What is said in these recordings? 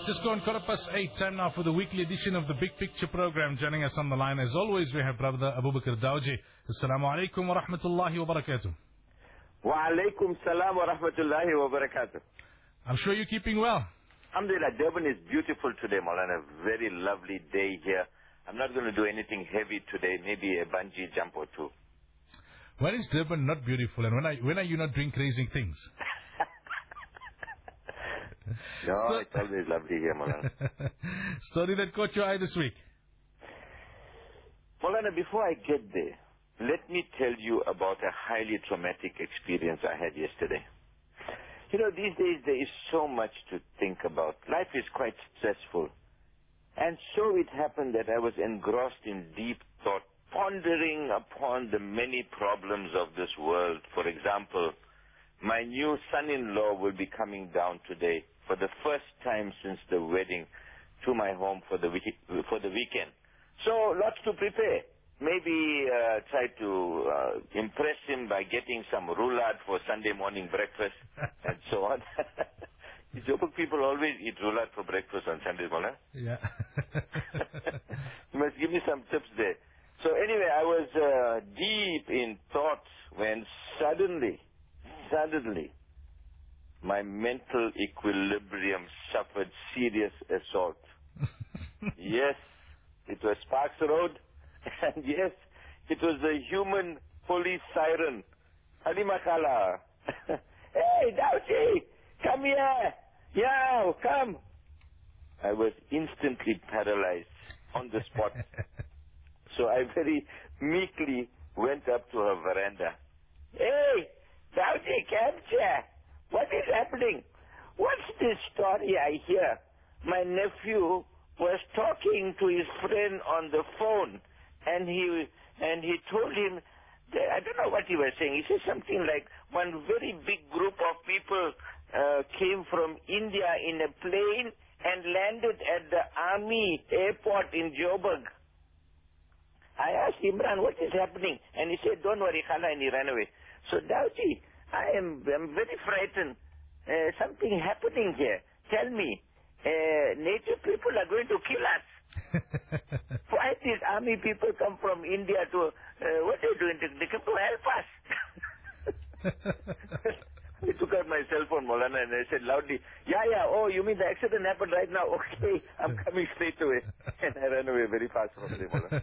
Just gone 8:15, time now for the weekly edition of the Big Picture program. Joining us on the line, as always, we have Brother Abu Bakr Dawji. Assalamu alaikum wa rahmatullahi wa barakatuh. Wa alaikum salam wa rahmatullahi wa barakatuh. I'm sure you're keeping well. Alhamdulillah, Durban is beautiful today, Maulana. A very lovely day here. I'm not going to do anything heavy today, maybe a bungee jump or two. When is Durban not beautiful, and when are you not doing crazy things? No, it's always lovely here, Maulana. Story that caught your eye this week. Maulana, before I get there, let me tell you about a highly traumatic experience I had yesterday. You know, these days there is so much to think about. Life is quite stressful. And so it happened that I was engrossed in deep thought, pondering upon the many problems of this world. For example, my new son-in-law will be coming down today for the first time since the wedding to my home for the weekend. So lots to prepare. Maybe try to impress him by getting some roulade for Sunday morning breakfast and so on. Joburg people always eat roulade for breakfast on Sunday morning. Yeah. You must give me some tips there. So anyway, I was deep in thought when suddenly, my mental equilibrium suffered serious assault. Yes, it was Sparks Road, and yes, it was the human police siren. Halima Khala. Hey, Dawji, come here. Yeah, come. I was instantly paralyzed on the spot. So I very meekly went up to her veranda. Hey, Dawji, capture. What is happening? What's this story I hear? My nephew was talking to his friend on the phone, and he told him that, I don't know what he was saying. He said something like one very big group of people came from India in a plane and landed at the army airport in Joburg. I asked Imran, what is happening? And he said, don't worry, Khala, and he ran away. So, Dawji, I'm very frightened. Something happening here. Tell me, native people are going to kill us. Why these army people come from India to, what are they doing? They come to help us. I took out my cell phone, Maulana, and I said loudly, yeah, oh, you mean the accident happened right now? Okay, I'm coming straight away. And I ran away very fast from there, Maulana.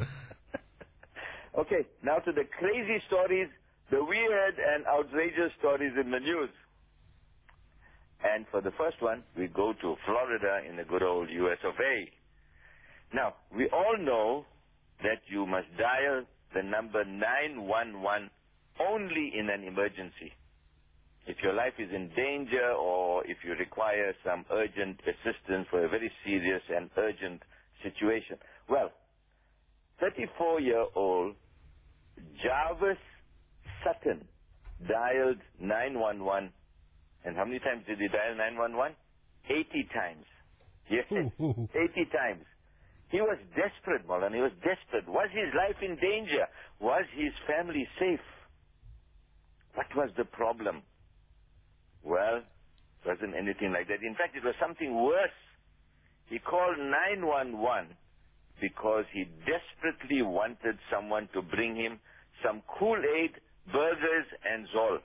Okay, now to the crazy stories, the weird and outrageous stories in the news. And for the first one, we go to Florida in the good old US of A. Now, we all know that you must dial the number 911 only in an emergency. If your life is in danger or if you require some urgent assistance for a very serious and urgent situation. Well, 34-year-old Jarvis Sutton dialed 911. And how many times did he dial 911? 80 times. Yes, 80 times. He was desperate, Maulana. He was desperate. Was his life in danger? Was his family safe? What was the problem? Well, it wasn't anything like that. In fact, it was something worse. He called 911 because he desperately wanted someone to bring him some Kool-Aid, burgers, and Zol.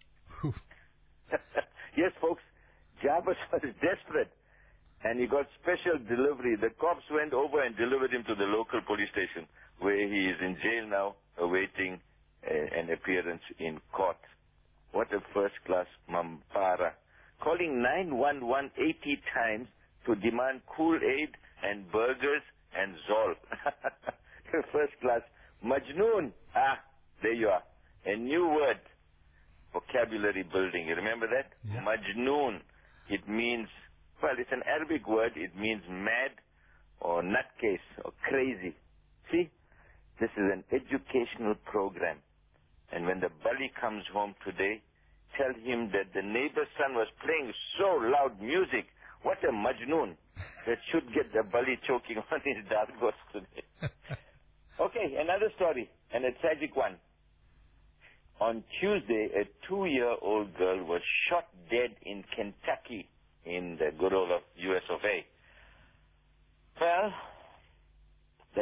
Yes, folks, Jarvis was desperate, and he got special delivery. The cops went over and delivered him to the local police station, where he is in jail now, awaiting an appearance in court. What a first-class mampara. Calling 911 80 times to demand Kool-Aid and burgers and Zol. First-class Majnoon. Ah, there you are. A new word. Vocabulary building. You remember that? Yeah. Majnoon. It means, well, it's an Arabic word. It means mad or nutcase or crazy. See? This is an educational program. And when the Bali comes home today, tell him that the neighbor's son was playing so loud music. What a Majnoon. That should get the Bali choking on his dargos today. Okay, another story, and a tragic one. On Tuesday, a 2-year-old girl was shot dead in Kentucky in the good old US of A.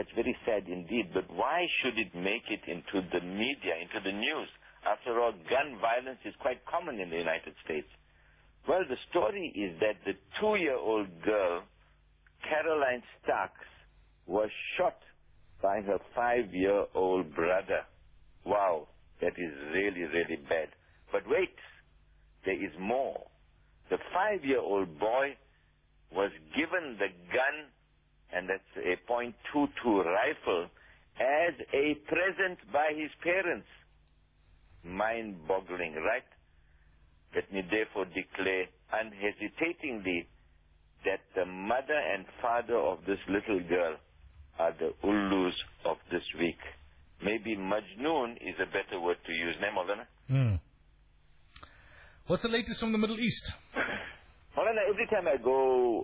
it's very sad indeed, but why should it make it into the media, into the news? After all, gun violence is quite common in the United States. Well, the story is that the 2-year-old girl, Caroline Starks, was shot by her 5-year-old brother. Wow, that is really, really bad. But wait, there is more. The 5-year-old boy was given the gun, and that's a .22 rifle, as a present by his parents. Mind-boggling, right? Let me therefore declare unhesitatingly that the mother and father of this little girl are the Ullus of this week. Maybe Majnoon is a better word to use. Ne, Maulana? What's the latest from the Middle East? Maulana, every time I go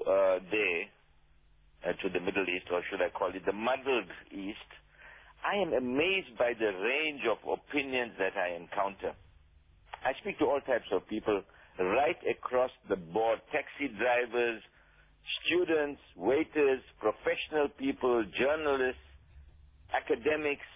there, to the Middle East, or should I call it the muddled East, I am amazed by the range of opinions that I encounter. I speak to all types of people right across the board: taxi drivers, students, waiters, professional people, journalists, academics,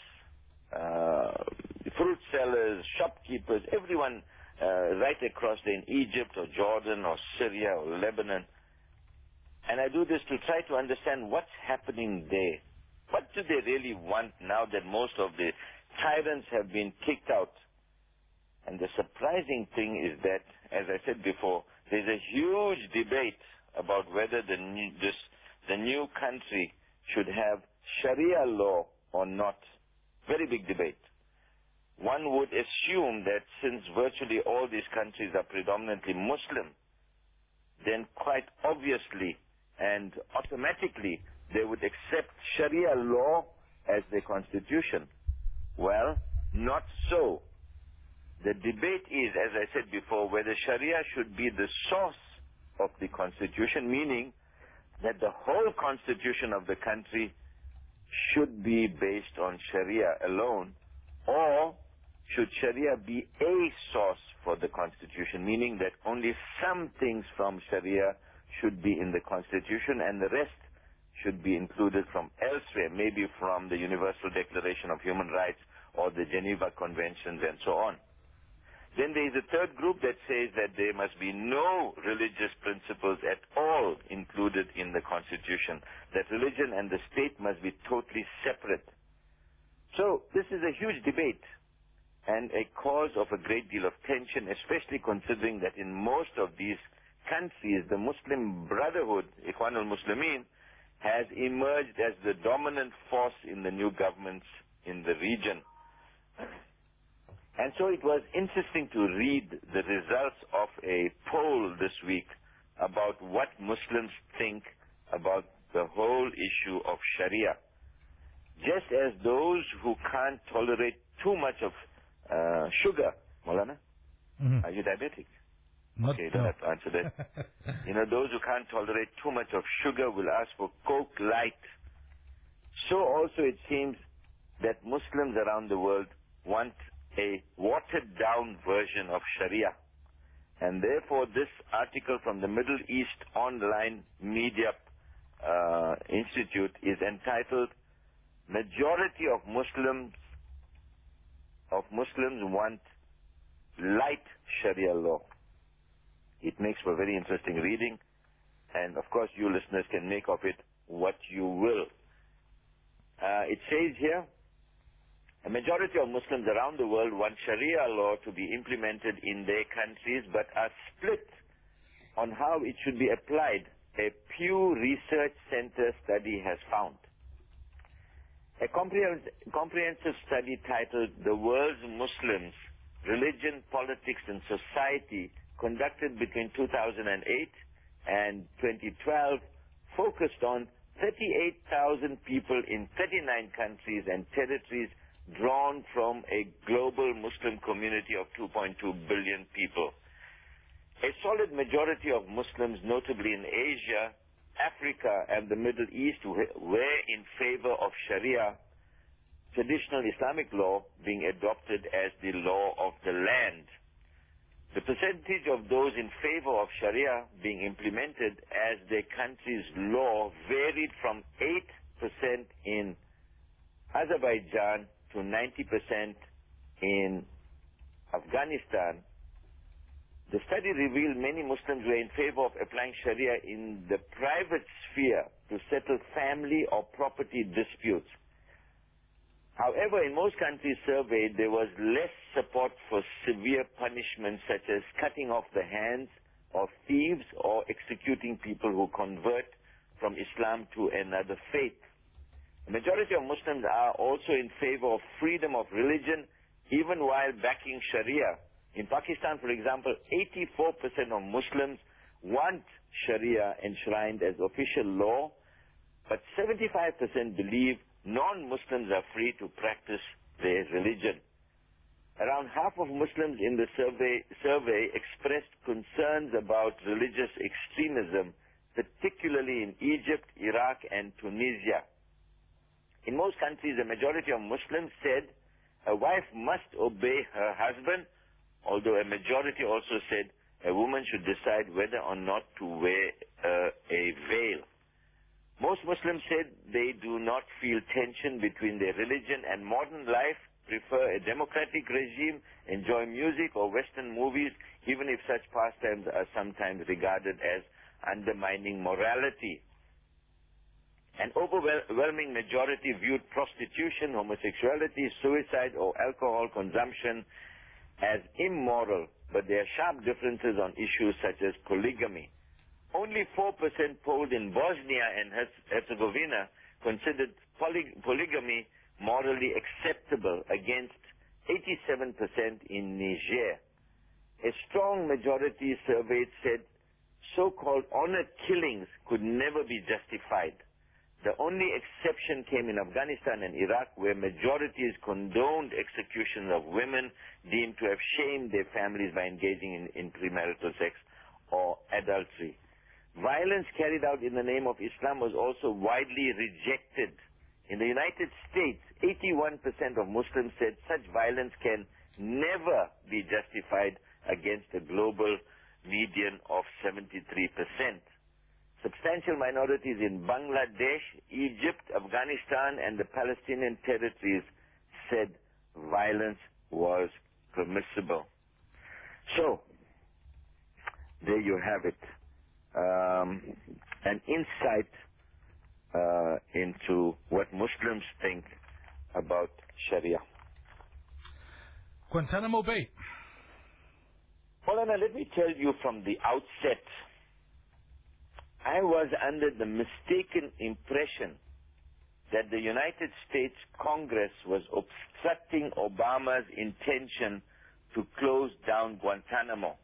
fruit sellers, shopkeepers, everyone right across there in Egypt or Jordan or Syria or Lebanon. And I do this to try to understand what's happening there. What do they really want now that most of the tyrants have been kicked out? And the surprising thing is that, as I said before, there's a huge debate about whether the new country should have Sharia law or not. Very big debate. One would assume that since virtually all these countries are predominantly Muslim, then quite obviously and automatically they would accept Sharia law as their constitution. Well, not so. The debate is, as I said before, whether Sharia should be the source of the constitution, meaning that the whole constitution of the country should be based on Sharia alone, or should Sharia be a source for the constitution, meaning that only some things from Sharia should be in the constitution and the rest should be included from elsewhere, maybe from the Universal Declaration of Human Rights or the Geneva Conventions and so on. Then there is a third group that says that there must be no religious principles at all included in the Constitution, that religion and the state must be totally separate. So this is a huge debate and a cause of a great deal of tension, especially considering that in most of these countries, the Muslim Brotherhood, Ikhwan al-Muslimin, has emerged as the dominant force in the new governments in the region. And so it was interesting to read the results of a poll this week about what Muslims think about the whole issue of Sharia. Just as those who can't tolerate too much of sugar, Maulana, are you diabetic? Not okay, you don't have to answer that. Those who can't tolerate too much of sugar will ask for Coke Light. So also it seems that Muslims around the world want a watered-down version of Sharia. And therefore this article from the Middle East Online Media Institute is entitled, "Majority of Muslims want light Sharia law." It makes for very interesting reading, and of course you listeners can make of it what you will. It says here, a majority of Muslims around the world want Sharia law to be implemented in their countries, but are split on how it should be applied, a Pew Research Center study has found. A comprehensive study titled "The World's Muslims, Religion, Politics and Society," conducted between 2008 and 2012, focused on 38,000 people in 39 countries and territories, drawn from a global Muslim community of 2.2 billion people. A solid majority of Muslims, notably in Asia, Africa, and the Middle East, were in favor of Sharia, traditional Islamic law, being adopted as the law of the land. The percentage of those in favor of Sharia being implemented as their country's law varied from 8% in Azerbaijan to 90% in Afghanistan, the study revealed many Muslims were in favor of applying Sharia in the private sphere to settle family or property disputes. However, in most countries surveyed, there was less support for severe punishments such as cutting off the hands of thieves or executing people who convert from Islam to another faith. The majority of Muslims are also in favor of freedom of religion, even while backing Sharia. In Pakistan, for example, 84% of Muslims want Sharia enshrined as official law, but 75% believe non-Muslims are free to practice their religion. Around half of Muslims in the survey expressed concerns about religious extremism, particularly in Egypt, Iraq, and Tunisia. In most countries, a majority of Muslims said a wife must obey her husband, although a majority also said a woman should decide whether or not to wear a veil. Most Muslims said they do not feel tension between their religion and modern life, prefer a democratic regime, enjoy music or Western movies, even if such pastimes are sometimes regarded as undermining morality. An overwhelming majority viewed prostitution, homosexuality, suicide, or alcohol consumption as immoral, but there are sharp differences on issues such as polygamy. Only 4% polled in Bosnia and Herzegovina considered polygamy morally acceptable, against 87% in Niger. A strong majority surveyed said so-called honor killings could never be justified. The only exception came in Afghanistan and Iraq, where majorities condoned execution of women deemed to have shamed their families by engaging in premarital sex or adultery. Violence carried out in the name of Islam was also widely rejected. In the United States, 81% of Muslims said such violence can never be justified against a global median of 73%. Substantial minorities in Bangladesh, Egypt, Afghanistan, and the Palestinian territories said violence was permissible. So, there you have it. An insight into what Muslims think about Sharia. Guantanamo Bay. Maulana, let me tell you from the outset, I was under the mistaken impression that the United States Congress was obstructing Obama's intention to close down Guantanamo.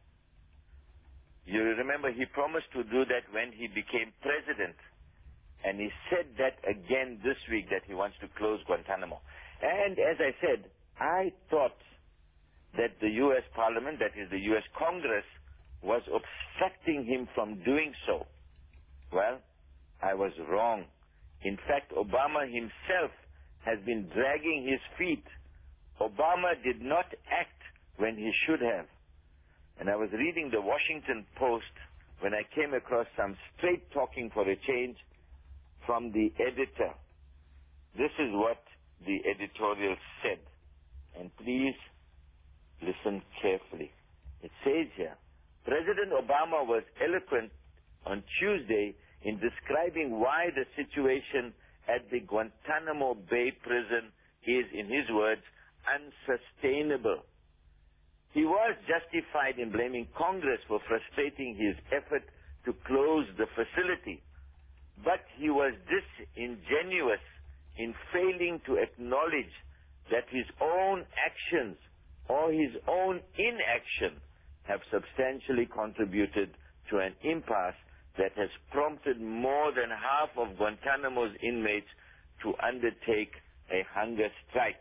You remember he promised to do that when he became president, and he said that again this week, that he wants to close Guantanamo. And as I said, I thought that the U.S. Parliament, that is the U.S. Congress, was obstructing him from doing so. Well, I was wrong. In fact, Obama himself has been dragging his feet. Obama did not act when he should have. And I was reading the Washington Post when I came across some straight talking for a change from the editor. This is what the editorial said. And please listen carefully. It says here, President Obama was eloquent on Tuesday in describing why the situation at the Guantanamo Bay prison is, in his words, unsustainable. He was justified in blaming Congress for frustrating his effort to close the facility, but he was disingenuous in failing to acknowledge that his own actions or his own inaction have substantially contributed to an impasse that has prompted more than half of Guantanamo's inmates to undertake a hunger strike.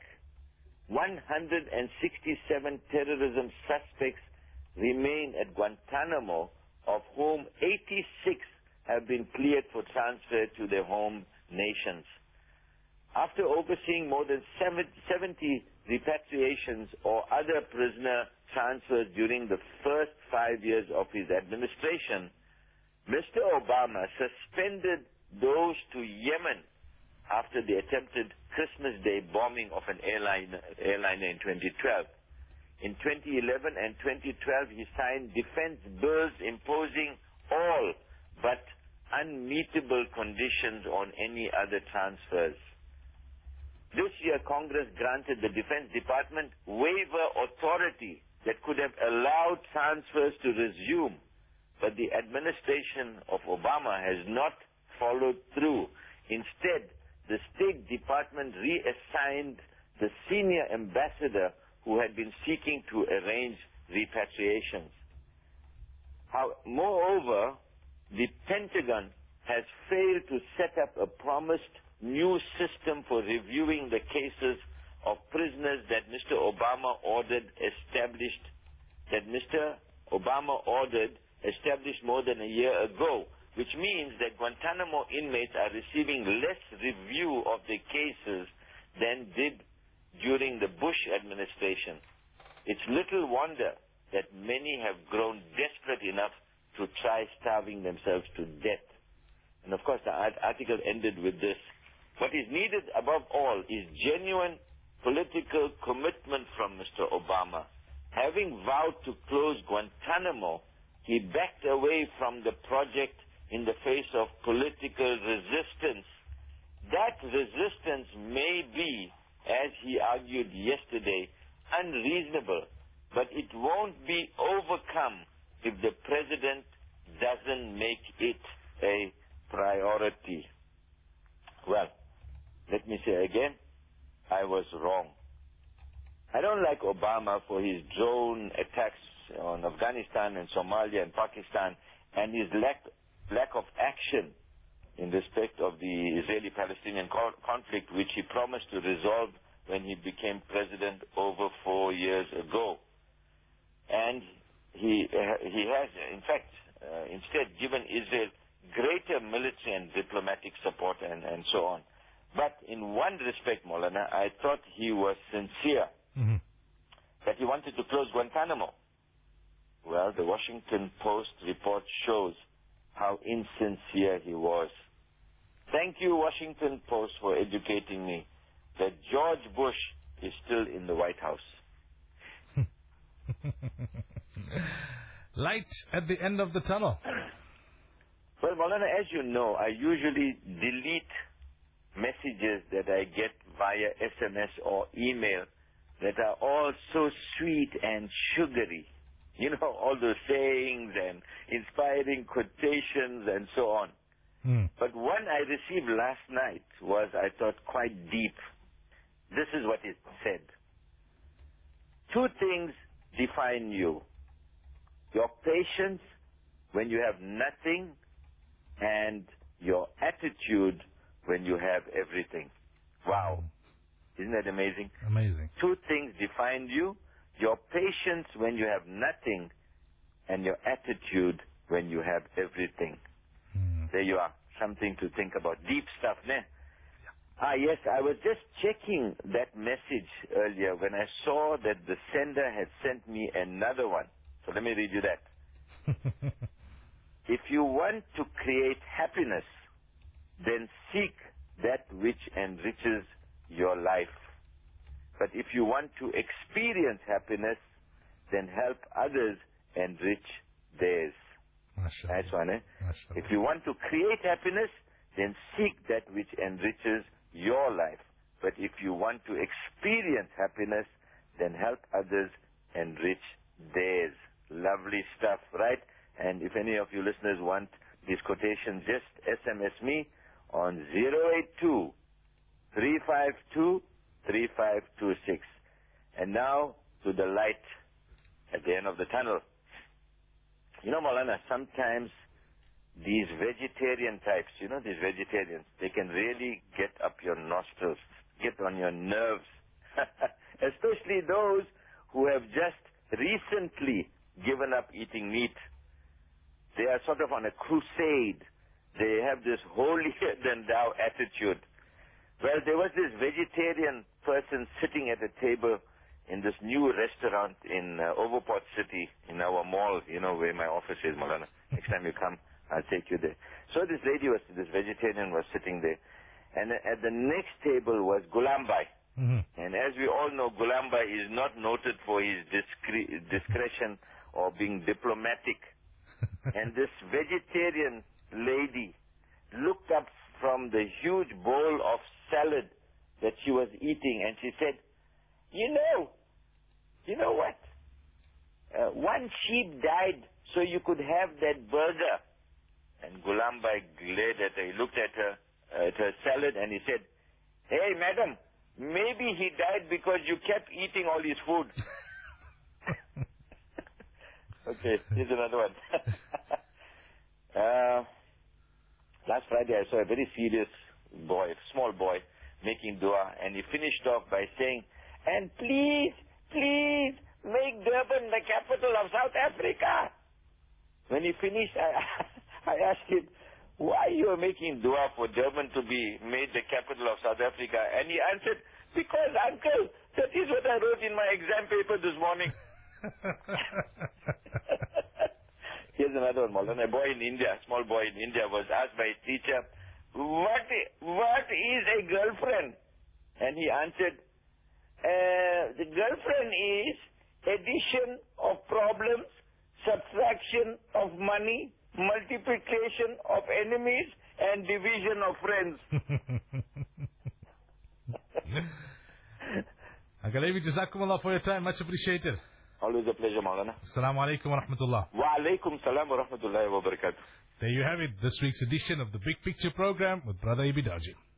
167 terrorism suspects remain at Guantanamo, of whom 86 have been cleared for transfer to their home nations. After overseeing more than 70 repatriations or other prisoner transfers during the first 5 years of his administration, Mr. Obama suspended those to Yemen after the attempted Christmas Day bombing of an airliner in 2012. In 2011 and 2012, he signed defense bills imposing all but unmeetable conditions on any other transfers. This year, Congress granted the Defense Department waiver authority that could have allowed transfers to resume, but the administration of Obama has not followed through. Instead, the State Department reassigned the senior ambassador who had been seeking to arrange repatriations. Moreover, the Pentagon has failed to set up a promised new system for reviewing the cases of prisoners that Mr. Obama ordered established more than a year ago, which means that Guantanamo inmates are receiving less review of their cases than did during the Bush administration. It's little wonder that many have grown desperate enough to try starving themselves to death. And of course, the article ended with this. What is needed above all is genuine political commitment from Mr. Obama. Having vowed to close Guantanamo, he backed away from the project in the face of political resistance. That resistance may be, as he argued yesterday, unreasonable, but it won't be overcome if the president doesn't make it a priority. Well, let me say again, I was wrong. I don't like Obama for his drone attacks on Afghanistan and Somalia and Pakistan and his lack of action in respect of the Israeli-Palestinian conflict, which he promised to resolve when he became president over 4 years ago. And he has, in fact, instead given Israel greater military and diplomatic support and so on. But in one respect, Maulana, I thought he was sincere, that he wanted to close Guantanamo. Well, the Washington Post report shows how insincere he was. Thank you, Washington Post, for educating me that George Bush is still in the White House. Light at the end of the tunnel. Well, Maulana, as you know, I usually delete messages that I get via SMS or email that are all so sweet and sugary. You know, all those sayings and inspiring quotations and so on. But one I received last night was, I thought, quite deep. This is what it said. 2 things define you. Your patience when you have nothing, and your attitude when you have everything. Wow. Isn't that amazing? Amazing. 2 things define you. Your patience when you have nothing, and your attitude when you have everything. There you are. Something to think about. Deep stuff, ne? Yes, I was just checking that message earlier when I saw that the sender had sent me another one. So let me read you that. If you want to create happiness, then seek that which enriches your life. But if you want to experience happiness, then help others enrich theirs. Mashallah. Nice one, eh? Mashallah. If you want to create happiness, then seek that which enriches your life. But if you want to experience happiness, then help others enrich theirs. Lovely stuff, right? And if any of you listeners want these quotations, just SMS me on 082-352-3526. And now to the light at the end of the tunnel. You know, Maulana, sometimes these vegetarian types, you know, these vegetarians, they can really get up your nostrils, get on your nerves. Especially those who have just recently given up eating meat. They are sort of on a crusade. They have this holier-than-thou attitude. Well, there was this vegetarian person sitting at a table in this new restaurant in Overport City, in our mall, you know, where my office is, Maulana. Next time you come, I'll take you there. So this vegetarian was sitting there, And at the next table was Gulambai. Mm-hmm. And as we all know, Gulambai is not noted for his discretion or being diplomatic. And this vegetarian lady looked up from the huge bowl of salad that she was eating, and she said, you know what? One sheep died so you could have that burger. And Gulambai glared at her. He looked at her salad, and he said, hey, madam, maybe he died because you kept eating all his food. Okay, here's another one. Last Friday I saw a very serious boy, small boy, making dua, and he finished off by saying, and please make Durban the capital of South Africa. When he finished, I asked him, why you are making dua for Durban to be made the capital of South Africa? And he answered, because uncle, that is what I wrote in my exam paper this morning. Here's another one, Maulana. A boy in India, small boy in India, was asked by his teacher, what is a girlfriend? And he answered, the girlfriend is addition of problems, subtraction of money, multiplication of enemies, and division of friends. Uncle Abi, Jazakumullah for your time. Much appreciated. Always a pleasure, Maulana. Assalamu alaikum wa rahmatullah. Wa alaikum salam wa rahmatullahi wa barakatuh. There you have it, this week's edition of the Big Picture program with Brother Abi Dawji.